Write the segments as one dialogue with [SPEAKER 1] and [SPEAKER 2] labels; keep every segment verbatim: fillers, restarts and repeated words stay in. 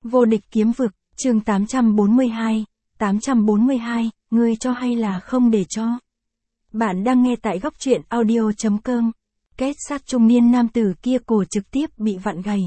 [SPEAKER 1] Vô địch kiếm vực, chương tám trăm bốn mươi hai, tám trăm bốn mươi hai, ngươi cho hay là không để cho. Bạn đang nghe tại góc truyện audio.com. Kết sát trung niên nam tử kia cổ trực tiếp bị vặn gầy.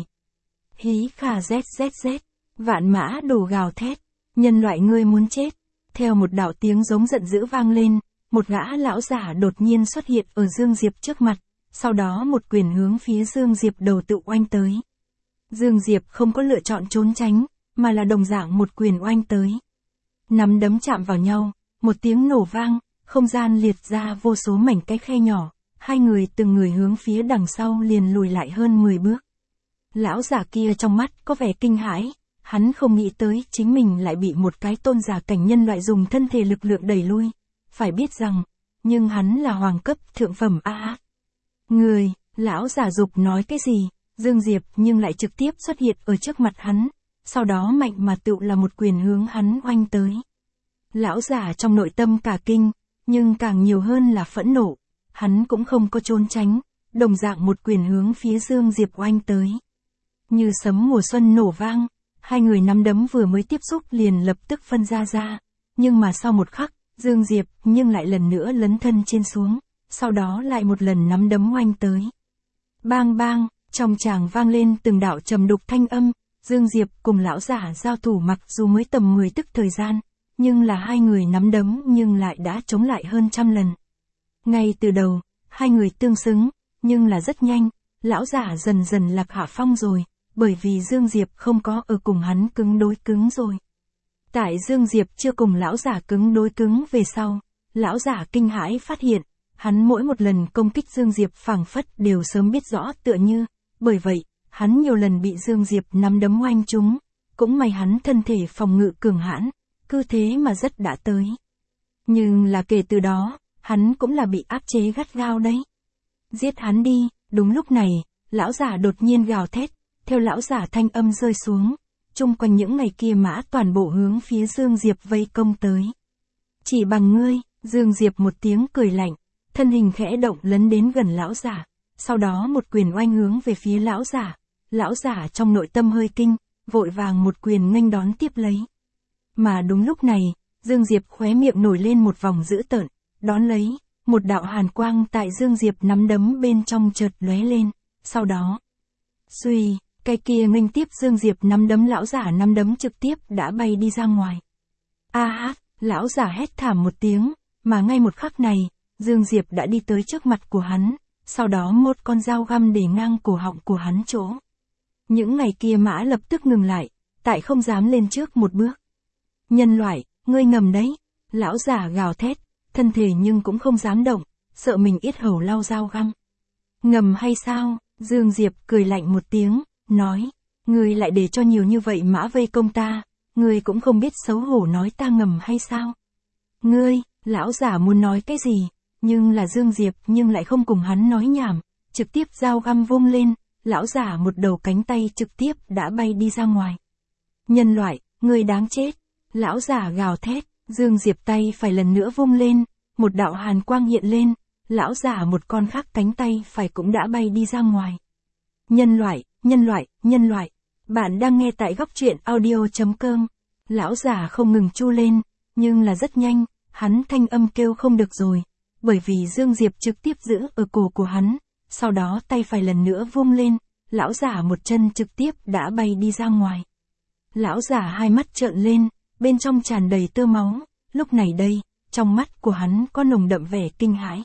[SPEAKER 1] Hí khà zzz, vạn mã đổ gào thét, nhân loại ngươi muốn chết. Theo một đạo tiếng giống giận dữ vang lên, một gã lão giả đột nhiên xuất hiện ở Dương Diệp trước mặt, sau đó một quyền hướng phía Dương Diệp đầu tự oanh tới. Dương Diệp không có lựa chọn trốn tránh, mà là đồng dạng một quyền oanh tới. Nắm đấm chạm vào nhau, một tiếng nổ vang, không gian liệt ra vô số mảnh cái khe nhỏ, hai người từng người hướng phía đằng sau liền lùi lại hơn mười bước. Lão giả kia trong mắt có vẻ kinh hãi, hắn không nghĩ tới chính mình lại bị một cái tôn giả cảnh nhân loại dùng thân thể lực lượng đẩy lui. Phải biết rằng, nhưng hắn là hoàng cấp thượng phẩm a a. Người, lão giả dục nói cái gì, Dương Diệp nhưng lại trực tiếp xuất hiện ở trước mặt hắn, sau đó mạnh mà tựu là một quyền hướng hắn oanh tới. Lão giả trong nội tâm cả kinh, nhưng càng nhiều hơn là phẫn nộ, hắn cũng không có trốn tránh, đồng dạng một quyền hướng phía Dương Diệp oanh tới. Như sấm mùa xuân nổ vang, hai người nắm đấm vừa mới tiếp xúc liền lập tức phân ra ra, nhưng mà sau một khắc, Dương Diệp nhưng lại lần nữa lấn thân trên xuống, sau đó lại một lần nắm đấm oanh tới. Bang bang, trong tràng vang lên từng đạo trầm đục thanh âm, Dương Diệp cùng lão giả giao thủ mặc dù mới tầm mười tức thời gian, nhưng là hai người nắm đấm nhưng lại đã chống lại hơn trăm lần. Ngay từ đầu, hai người tương xứng, nhưng là rất nhanh, lão giả dần dần lạc hạ phong rồi, bởi vì Dương Diệp không có ở cùng hắn cứng đối cứng rồi. Tại Dương Diệp chưa cùng lão giả cứng đối cứng về sau, lão giả kinh hãi phát hiện, hắn mỗi một lần công kích Dương Diệp phảng phất đều sớm biết rõ tựa như, bởi vậy, hắn nhiều lần bị Dương Diệp nắm đấm oanh trúng, cũng may hắn thân thể phòng ngự cường hãn, cứ thế mà rất đã tới. Nhưng là kể từ đó, hắn cũng là bị áp chế gắt gao đấy. Giết hắn đi, đúng lúc này, lão giả đột nhiên gào thét, theo lão giả thanh âm rơi xuống, chung quanh những ngày kia mã toàn bộ hướng phía Dương Diệp vây công tới. Chỉ bằng ngươi, Dương Diệp một tiếng cười lạnh, thân hình khẽ động lấn đến gần lão giả, sau đó một quyền oanh hướng về phía lão giả. Lão giả trong nội tâm hơi kinh, vội vàng một quyền nghênh đón tiếp lấy. Mà đúng lúc này, Dương Diệp khóe miệng nổi lên một vòng dữ tợn, đón lấy, một đạo hàn quang tại Dương Diệp nắm đấm bên trong chợt lóe lên, sau đó, suy, cái kia nghênh tiếp Dương Diệp nắm đấm lão giả nắm đấm trực tiếp đã bay đi ra ngoài. A hát, lão giả hét thảm một tiếng, mà ngay một khắc này, Dương Diệp đã đi tới trước mặt của hắn, sau đó một con dao găm để ngang cổ họng của hắn chỗ. Những ngày kia mã lập tức ngừng lại, tại không dám lên trước một bước. Nhân loại, ngươi ngầm đấy, lão giả gào thét, thân thể nhưng cũng không dám động, sợ mình yết hầu lau dao găm. Ngầm hay sao? Dương Diệp cười lạnh một tiếng, nói, ngươi lại để cho nhiều như vậy mã vây công ta, ngươi cũng không biết xấu hổ nói ta ngầm hay sao? Ngươi, lão giả muốn nói cái gì, nhưng là Dương Diệp nhưng lại không cùng hắn nói nhảm, trực tiếp dao găm vung lên, lão giả một đầu cánh tay trực tiếp đã bay đi ra ngoài. Nhân loại, ngươi đáng chết, lão giả gào thét, Dương Diệp tay phải lần nữa vung lên, một đạo hàn quang hiện lên, lão giả một con khác cánh tay phải cũng đã bay đi ra ngoài. Nhân loại, nhân loại, nhân loại, bạn đang nghe tại góc truyện audio.com, lão giả không ngừng chu lên, nhưng là rất nhanh, hắn thanh âm kêu không được rồi, bởi vì Dương Diệp trực tiếp giữ ở cổ của hắn, sau đó tay phải lần nữa vung lên, lão giả một chân trực tiếp đã bay đi ra ngoài. Lão giả hai mắt trợn lên, bên trong tràn đầy tơ máu, lúc này đây, trong mắt của hắn có nồng đậm vẻ kinh hãi.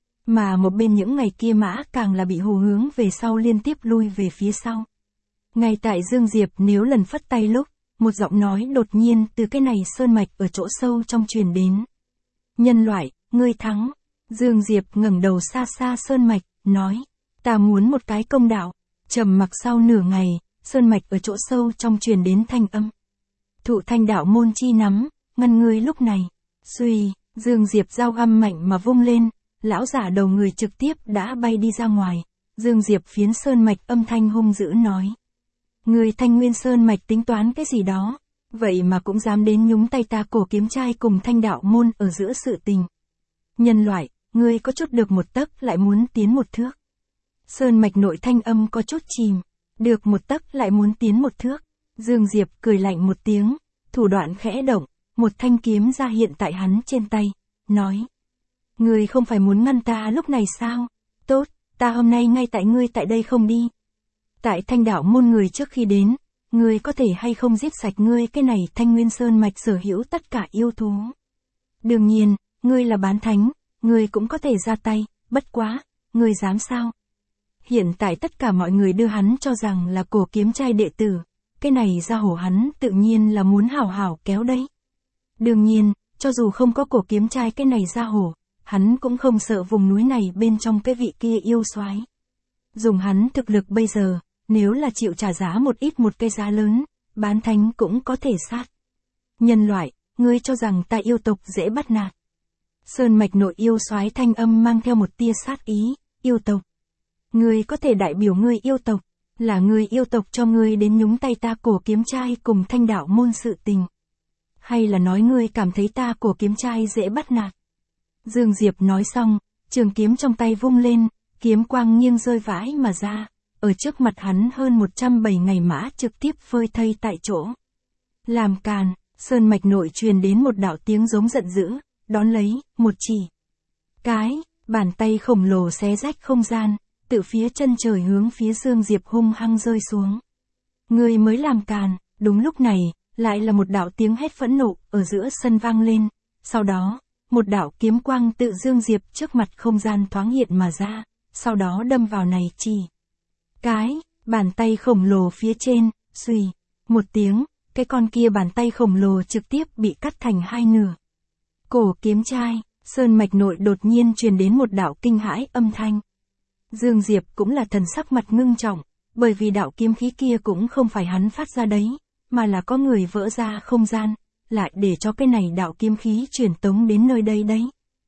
[SPEAKER 1] Mà một bên những ngày kia mã càng là bị hù hướng về sau liên tiếp lui về phía sau. Ngay tại Dương Diệp nếu lần phất tay lúc, một giọng nói đột nhiên từ cái này sơn mạch ở chỗ sâu trong truyền đến. Nhân loại, ngươi thắng. Dương Diệp ngẩng đầu xa xa sơn mạch, nói, ta muốn một cái công đạo. Trầm mặc sau nửa ngày, sơn mạch ở chỗ sâu trong truyền đến thanh âm. Thụ thanh đạo môn chi nắm, ngăn ngươi lúc này. Suy, Dương Diệp dao găm mạnh mà vung lên, lão giả đầu người trực tiếp đã bay đi ra ngoài. Dương Diệp phiến sơn mạch âm thanh hung dữ nói. Người Thanh Nguyên Sơn mạch tính toán cái gì đó, vậy mà cũng dám đến nhúng tay ta cổ kiếm trai cùng thanh đạo môn ở giữa sự tình. Nhân loại, ngươi có chút được một tấc lại muốn tiến một thước. Sơn mạch nội thanh âm có chút chìm, được một tấc lại muốn tiến một thước. Dương Diệp cười lạnh một tiếng, thủ đoạn khẽ động, một thanh kiếm ra hiện tại hắn trên tay, nói. Ngươi không phải muốn ngăn ta lúc này sao? Tốt, ta hôm nay ngay tại ngươi tại đây không đi. Tại Thanh Đạo môn người trước khi đến, ngươi có thể hay không giết sạch ngươi cái này Thanh Nguyên Sơn mạch sở hữu tất cả yêu thú. Đương nhiên, ngươi là bán thánh, ngươi cũng có thể ra tay, bất quá, ngươi dám sao? Hiện tại tất cả mọi người đưa hắn cho rằng là Cổ Kiếm Trai đệ tử, cái này ra hổ hắn tự nhiên là muốn hảo hảo kéo đấy. Đương nhiên, cho dù không có Cổ Kiếm Trai cái này ra hổ, hắn cũng không sợ vùng núi này bên trong cái vị kia yêu soái. Dùng hắn thực lực bây giờ, nếu là chịu trả giá một ít một cái giá lớn, bán thánh cũng có thể sát. Nhân loại, ngươi cho rằng ta yêu tộc dễ bắt nạt. Sơn mạch nội yêu soái thanh âm mang theo một tia sát ý, yêu tộc. Ngươi có thể đại biểu ngươi yêu tộc, là ngươi yêu tộc cho ngươi đến nhúng tay ta Cổ Kiếm Trai cùng Thanh Đạo môn sự tình. Hay là nói ngươi cảm thấy ta Cổ Kiếm Trai dễ bắt nạt. Dương Diệp nói xong, trường kiếm trong tay vung lên, kiếm quang nghiêng rơi vãi mà ra, ở trước mặt hắn hơn một trăm bảy ngày mã trực tiếp phơi thây tại chỗ. Làm càn, sơn mạch nội truyền đến một đạo tiếng giống giận dữ, đón lấy, một chỉ. Cái, bàn tay khổng lồ xé rách không gian, từ phía chân trời hướng phía Dương Diệp hung hăng rơi xuống. Người mới làm càn, đúng lúc này, lại là một đạo tiếng hét phẫn nộ ở giữa sân vang lên, sau đó, một đạo kiếm quang tự Dương Diệp trước mặt không gian thoáng hiện mà ra, sau đó đâm vào này chỉ. Cái, bàn tay khổng lồ phía trên, xùy, một tiếng, cái con kia bàn tay khổng lồ trực tiếp bị cắt thành hai nửa. Cổ Kiếm Trai, sơn mạch nội đột nhiên truyền đến một đạo kinh hãi âm thanh. Dương Diệp cũng là thần sắc mặt ngưng trọng, bởi vì đạo kiếm khí kia cũng không phải hắn phát ra đấy, mà là có người vỡ ra không gian, lại để cho cái này đạo kiếm khí truyền tống đến nơi đây đấy.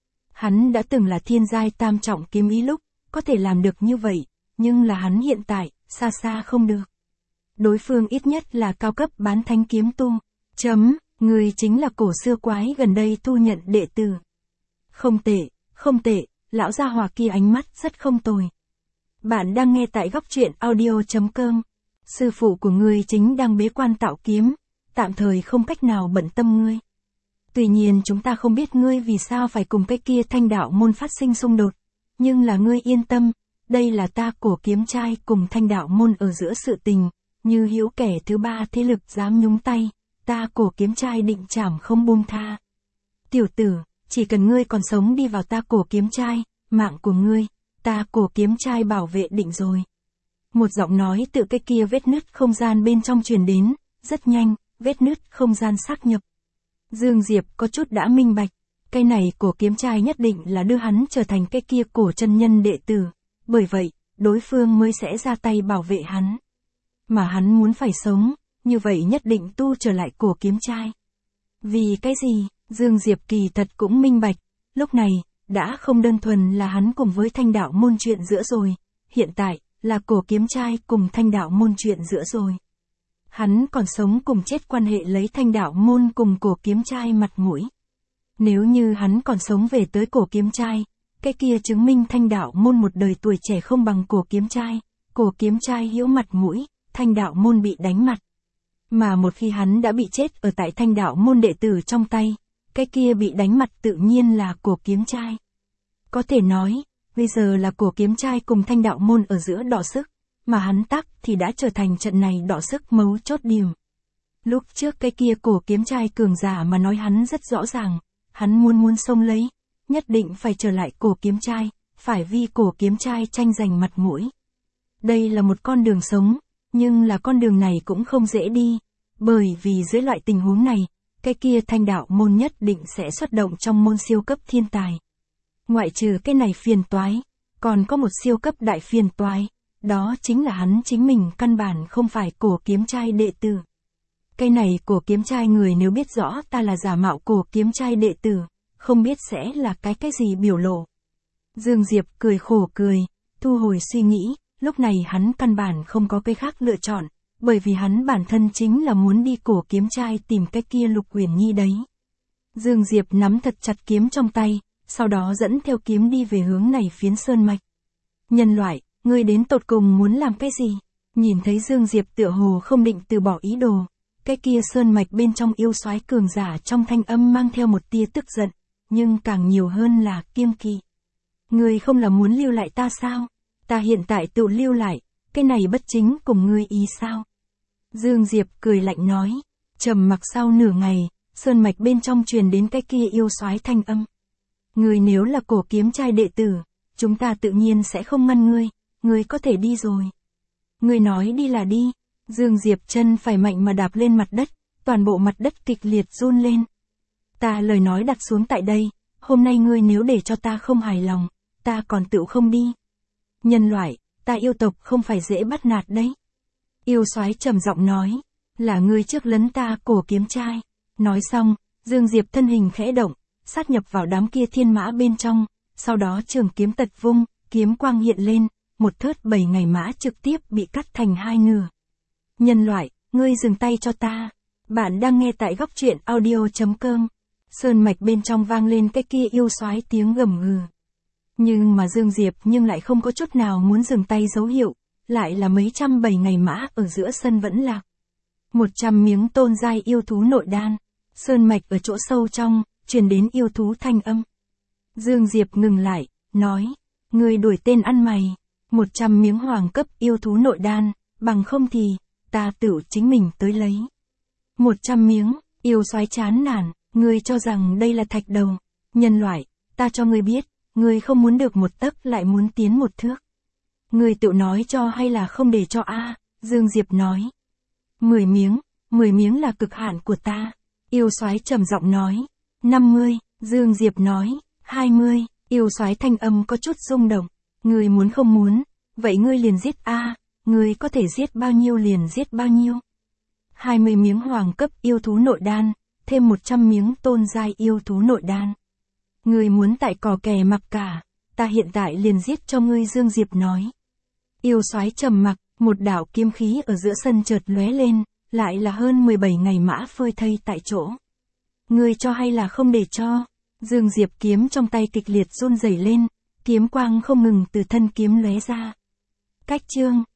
[SPEAKER 1] Hắn đã từng là thiên giai tam trọng kiếm ý lúc, có thể làm được như vậy, nhưng là hắn hiện tại, xa xa không được. Đối phương ít nhất là cao cấp bán thánh kiếm tu. Chấm, người chính là cổ xưa quái gần đây thu nhận đệ tử. Không tệ, không tệ, lão gia hỏa kia ánh mắt rất không tồi. Bạn đang nghe tại góc truyện audio chấm com. Sư phụ của ngươi chính đang bế quan tạo kiếm, tạm thời không cách nào bận tâm ngươi. Tuy nhiên chúng ta không biết ngươi vì sao phải cùng cái kia Thanh Đạo môn phát sinh xung đột, nhưng là ngươi yên tâm, đây là ta Cổ Kiếm Trai cùng Thanh Đạo môn ở giữa sự tình, như hữu kẻ thứ ba thế lực dám nhúng tay, ta Cổ Kiếm Trai định trảm không buông tha. Tiểu tử, chỉ cần ngươi còn sống đi vào ta Cổ Kiếm Trai, mạng của ngươi, ta Cổ Kiếm Trai bảo vệ định rồi. Một giọng nói tự cái kia vết nứt không gian bên trong truyền đến, rất nhanh, vết nứt không gian xác nhập. Dương Diệp có chút đã minh bạch, cái này Cổ Kiếm Trai nhất định là đưa hắn trở thành cái kia cổ chân nhân đệ tử, bởi vậy, đối phương mới sẽ ra tay bảo vệ hắn. Mà hắn muốn phải sống, như vậy nhất định tu trở lại Cổ Kiếm Trai. Vì cái gì, Dương Diệp kỳ thật cũng minh bạch, lúc này, đã không đơn thuần là hắn cùng với Thanh Đạo môn chuyện giữa rồi, hiện tại, là Cổ Kiếm Trai cùng Thanh Đạo môn chuyện giữa rồi. Hắn còn sống cùng chết quan hệ lấy Thanh Đạo môn cùng Cổ Kiếm Trai mặt mũi. Nếu như hắn còn sống về tới Cổ Kiếm Trai, cái kia chứng minh Thanh Đạo môn một đời tuổi trẻ không bằng Cổ Kiếm Trai, Cổ Kiếm Trai hữu mặt mũi, Thanh Đạo môn bị đánh mặt. Mà một khi hắn đã bị chết ở tại Thanh Đạo môn đệ tử trong tay, cái kia bị đánh mặt tự nhiên là Cổ Kiếm Trai. Có thể nói, bây giờ là Cổ Kiếm Trai cùng Thanh Đạo môn ở giữa đọ sức, mà hắn tắc thì đã trở thành trận này đọ sức mấu chốt điểm. Lúc trước cái kia Cổ Kiếm Trai cường giả mà nói hắn rất rõ ràng, hắn muốn muốn xông lấy, nhất định phải trở lại Cổ Kiếm Trai, phải vì Cổ Kiếm Trai tranh giành mặt mũi. Đây là một con đường sống, nhưng là con đường này cũng không dễ đi, bởi vì dưới loại tình huống này, cái kia Thanh Đạo môn nhất định sẽ xuất động trong môn siêu cấp thiên tài. Ngoại trừ cái này phiền toái, còn có một siêu cấp đại phiền toái, đó chính là hắn chính mình căn bản không phải Cổ Kiếm Trai đệ tử. Cái này Cổ Kiếm Trai người nếu biết rõ ta là giả mạo Cổ Kiếm Trai đệ tử, không biết sẽ là cái cái gì biểu lộ. Dương Diệp cười khổ cười, thu hồi suy nghĩ, lúc này hắn căn bản không có cái khác lựa chọn, bởi vì hắn bản thân chính là muốn đi Cổ Kiếm Trai tìm cái kia Lục Uyển Nhi đấy. Dương Diệp nắm thật chặt kiếm trong tay, sau đó dẫn theo kiếm đi về hướng này phiến sơn mạch. Nhân loại, ngươi đến tột cùng muốn làm cái gì? Nhìn thấy Dương Diệp tựa hồ không định từ bỏ ý đồ, cái kia sơn mạch bên trong yêu soái cường giả trong thanh âm mang theo một tia tức giận, nhưng càng nhiều hơn là kiêng kỵ. Ngươi không là muốn lưu lại ta sao? Ta hiện tại tự lưu lại, cái này bất chính cùng ngươi ý sao? Dương Diệp cười lạnh nói, trầm mặc sau nửa ngày, sơn mạch bên trong truyền đến cái kia yêu soái thanh âm. Ngươi nếu là cổ kiếm trai đệ tử, chúng ta tự nhiên sẽ không ngăn ngươi, ngươi có thể đi rồi. Ngươi nói đi là đi. Dương Diệp chân phải mạnh mà đạp lên mặt đất, toàn bộ mặt đất kịch liệt run lên. Ta lời nói đặt xuống tại đây, hôm nay ngươi nếu để cho ta không hài lòng, ta còn tự không đi. Nhân loại, ta yêu tộc không phải dễ bắt nạt đấy. Yêu soái trầm giọng nói, là ngươi trước lấn ta cổ kiếm trai. Nói xong, Dương Diệp thân hình khẽ động, sát nhập vào đám kia thiên mã bên trong, sau đó trường kiếm tật vung, kiếm quang hiện lên, một thớt bảy ngày mã trực tiếp bị cắt thành hai nửa. Nhân loại, ngươi dừng tay cho ta. Bạn đang nghe tại góc truyện audio chấm com. Sơn mạch bên trong vang lên cái kia yêu soái tiếng gầm gừ. Nhưng mà Dương Diệp nhưng lại không có chút nào muốn dừng tay dấu hiệu, lại là mấy trăm bảy ngày mã ở giữa sân vẫn lạc. Một trăm miếng tôn giai yêu thú nội đan. Sơn mạch ở chỗ sâu trong, truyền đến yêu thú thanh âm. Dương Diệp ngừng lại, nói, ngươi đuổi tên ăn mày, một trăm miếng hoàng cấp yêu thú nội đan, bằng không thì, ta tự chính mình tới lấy. Một trăm miếng, yêu soái chán nản, ngươi cho rằng đây là thạch đầu. Nhân loại, ta cho ngươi biết, ngươi không muốn được một tấc lại muốn tiến một thước. Ngươi tự nói cho hay là không để cho a? Dương Diệp nói. Mười miếng, mười miếng là cực hạn của ta. Yêu soái trầm giọng nói. Năm mươi, Dương Diệp nói. Hai mươi, yêu soái thanh âm có chút rung động. Ngươi muốn không muốn, vậy ngươi liền giết a, ngươi có thể giết bao nhiêu liền giết bao nhiêu. Hai mươi miếng hoàng cấp yêu thú nội đan, thêm một trăm miếng tôn giai yêu thú nội đan. Ngươi muốn tại cò kè mặc cả, ta hiện tại liền giết cho ngươi. Dương Diệp nói. Yêu soái trầm mặc, một đạo kiếm khí ở giữa sân chợt lóe lên, lại là hơn mười bảy ngày mã phơi thây tại chỗ. Ngươi cho hay là không để cho? Dương Diệp kiếm trong tay kịch liệt run rẩy lên, kiếm quang không ngừng từ thân kiếm lóe ra. Cách chương